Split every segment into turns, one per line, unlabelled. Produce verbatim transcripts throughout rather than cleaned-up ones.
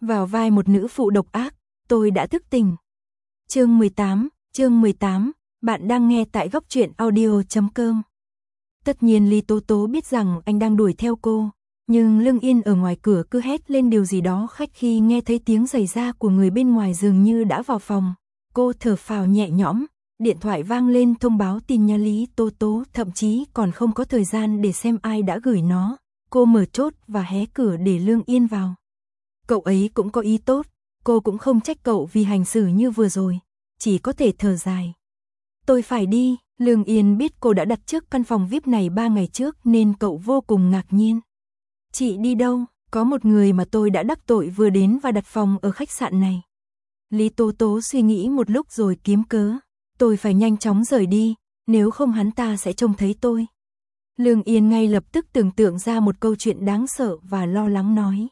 vào vai một nữ phụ độc ác, tôi đã thức tỉnh. Chương mười tám, chương mười tám, bạn đang nghe tại góc truyện audio chấm com. Tất nhiên Lý Tố Tố biết rằng anh đang đuổi theo cô, nhưng Lương Yên ở ngoài cửa cứ hét lên điều gì đó khách khi nghe thấy tiếng giày da của người bên ngoài dường như đã vào phòng. Cô thở phào nhẹ nhõm, điện thoại vang lên thông báo tin nhắn Lý Tố Tố, thậm chí còn không có thời gian để xem ai đã gửi nó. Cô mở chốt và hé cửa để Lương Yên vào. Cậu ấy cũng có ý tốt, cô cũng không trách cậu vì hành xử như vừa rồi, chỉ có thể thở dài. Tôi phải đi, Lương Yên biết cô đã đặt trước căn phòng vi ai pi này ba ngày trước nên cậu vô cùng ngạc nhiên. Chị đi đâu? Có một người mà tôi đã đắc tội vừa đến và đặt phòng ở khách sạn này. Lý Tố Tố suy nghĩ một lúc rồi kiếm cớ. Tôi phải nhanh chóng rời đi, nếu không hắn ta sẽ trông thấy tôi. Lương Yên ngay lập tức tưởng tượng ra một câu chuyện đáng sợ và lo lắng nói.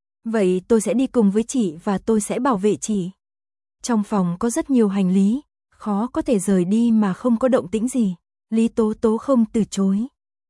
Vậy tôi sẽ đi cùng với chị và tôi sẽ bảo vệ chị. Trong phòng có rất nhiều hành lý, khó có thể rời đi mà không có động tĩnh gì. Lý Tố Tố không từ chối.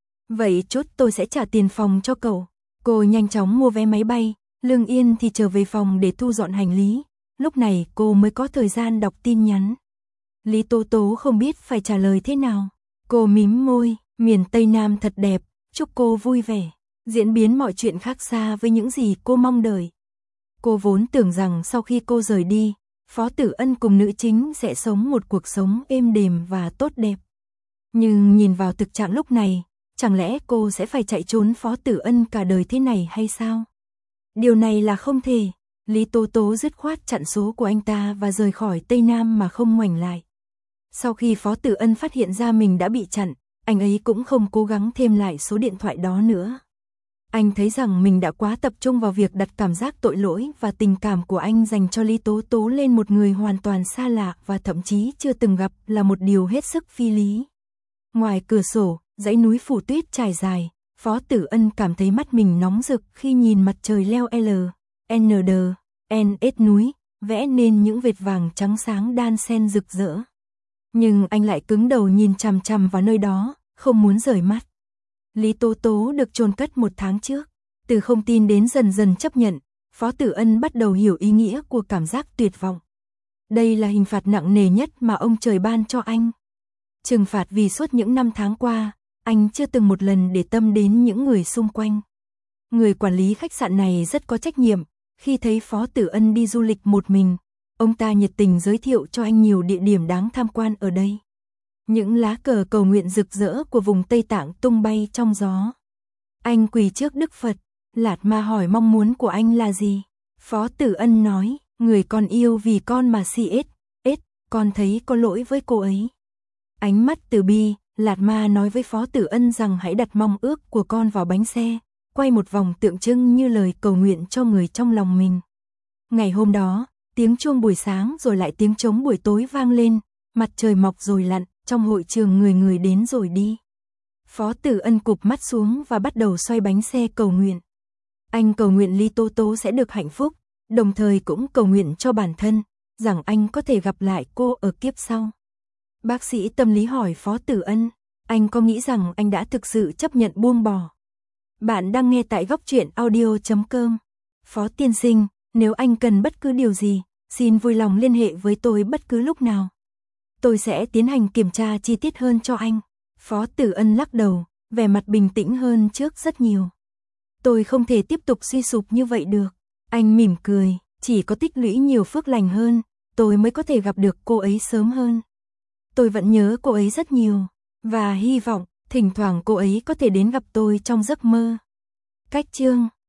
Vậy chốt tôi sẽ trả tiền phòng cho cậu. Cô nhanh chóng mua vé máy bay, Lương Yên thì trở về phòng để thu dọn hành lý. Lúc này cô mới có thời gian đọc tin nhắn. Lý Tố Tố không biết phải trả lời thế nào. Cô mím môi, miền Tây Nam thật đẹp, chúc cô vui vẻ. Diễn biến mọi chuyện khác xa với những gì cô mong đợi. Cô vốn tưởng rằng sau khi cô rời đi, Phó Tử Ân cùng nữ chính sẽ sống một cuộc sống êm đềm và tốt đẹp. Nhưng nhìn vào thực trạng lúc này, chẳng lẽ cô sẽ phải chạy trốn Phó Tử Ân cả đời thế này hay sao? Điều này là không thể. Lý Tố Tố dứt khoát chặn số của anh ta và rời khỏi Tây Nam mà không ngoảnh lại. Sau khi Phó Tử Ân phát hiện ra mình đã bị chặn, anh ấy cũng không cố gắng thêm lại số điện thoại đó nữa. Anh thấy rằng mình đã quá tập trung vào việc đặt cảm giác tội lỗi và tình cảm của anh dành cho Lý Tố Tố lên một người hoàn toàn xa lạ và thậm chí chưa từng gặp là một điều hết sức phi lý. Ngoài cửa sổ, dãy núi phủ tuyết trải dài, Phó Tử Ân cảm thấy mắt mình nóng rực khi nhìn mặt trời leo L, N D, N S núi, vẽ nên những vệt vàng trắng sáng đan xen rực rỡ. Nhưng anh lại cứng đầu nhìn chằm chằm vào nơi đó, không muốn rời mắt. Lý Tố Tố được chôn cất một tháng trước, từ không tin đến dần dần chấp nhận, Phó Tử Ân bắt đầu hiểu ý nghĩa của cảm giác tuyệt vọng. Đây là hình phạt nặng nề nhất mà ông trời ban cho anh. Trừng phạt vì suốt những năm tháng qua, anh chưa từng một lần để tâm đến những người xung quanh. Người quản lý khách sạn này rất có trách nhiệm, khi thấy Phó Tử Ân đi du lịch một mình, ông ta nhiệt tình giới thiệu cho anh nhiều địa điểm đáng tham quan ở đây. Những lá cờ cầu nguyện rực rỡ của vùng Tây Tạng tung bay trong gió. Anh quỳ trước Đức Phật, Lạt Ma hỏi mong muốn của anh là gì. Phó Tử Ân nói, người con yêu vì con mà si ết, ết, con thấy có lỗi với cô ấy. Ánh mắt từ bi, Lạt Ma nói với Phó Tử Ân rằng hãy đặt mong ước của con vào bánh xe, quay một vòng tượng trưng như lời cầu nguyện cho người trong lòng mình. Ngày hôm đó, tiếng chuông buổi sáng rồi lại tiếng trống buổi tối vang lên, mặt trời mọc rồi lặn, trong hội trường người người đến rồi đi. Phó Tử Ân cụp mắt xuống và bắt đầu xoay bánh xe cầu nguyện. Anh cầu nguyện Lý Tố Tố sẽ được hạnh phúc, đồng thời cũng cầu nguyện cho bản thân, rằng anh có thể gặp lại cô ở kiếp sau. Bác sĩ tâm lý hỏi Phó Tử Ân, anh có nghĩ rằng anh đã thực sự chấp nhận buông bỏ? Bạn đang nghe tại góc truyện audio chấm com. Phó tiên sinh, nếu anh cần bất cứ điều gì, xin vui lòng liên hệ với tôi bất cứ lúc nào. Tôi sẽ tiến hành kiểm tra chi tiết hơn cho anh. Phó Tử Ân lắc đầu, vẻ mặt bình tĩnh hơn trước rất nhiều. Tôi không thể tiếp tục suy sụp như vậy được. Anh mỉm cười, chỉ có tích lũy nhiều phước lành hơn, tôi mới có thể gặp được cô ấy sớm hơn. Tôi vẫn nhớ cô ấy rất nhiều, và hy vọng thỉnh thoảng cô ấy có thể đến gặp tôi trong giấc mơ. Cách chương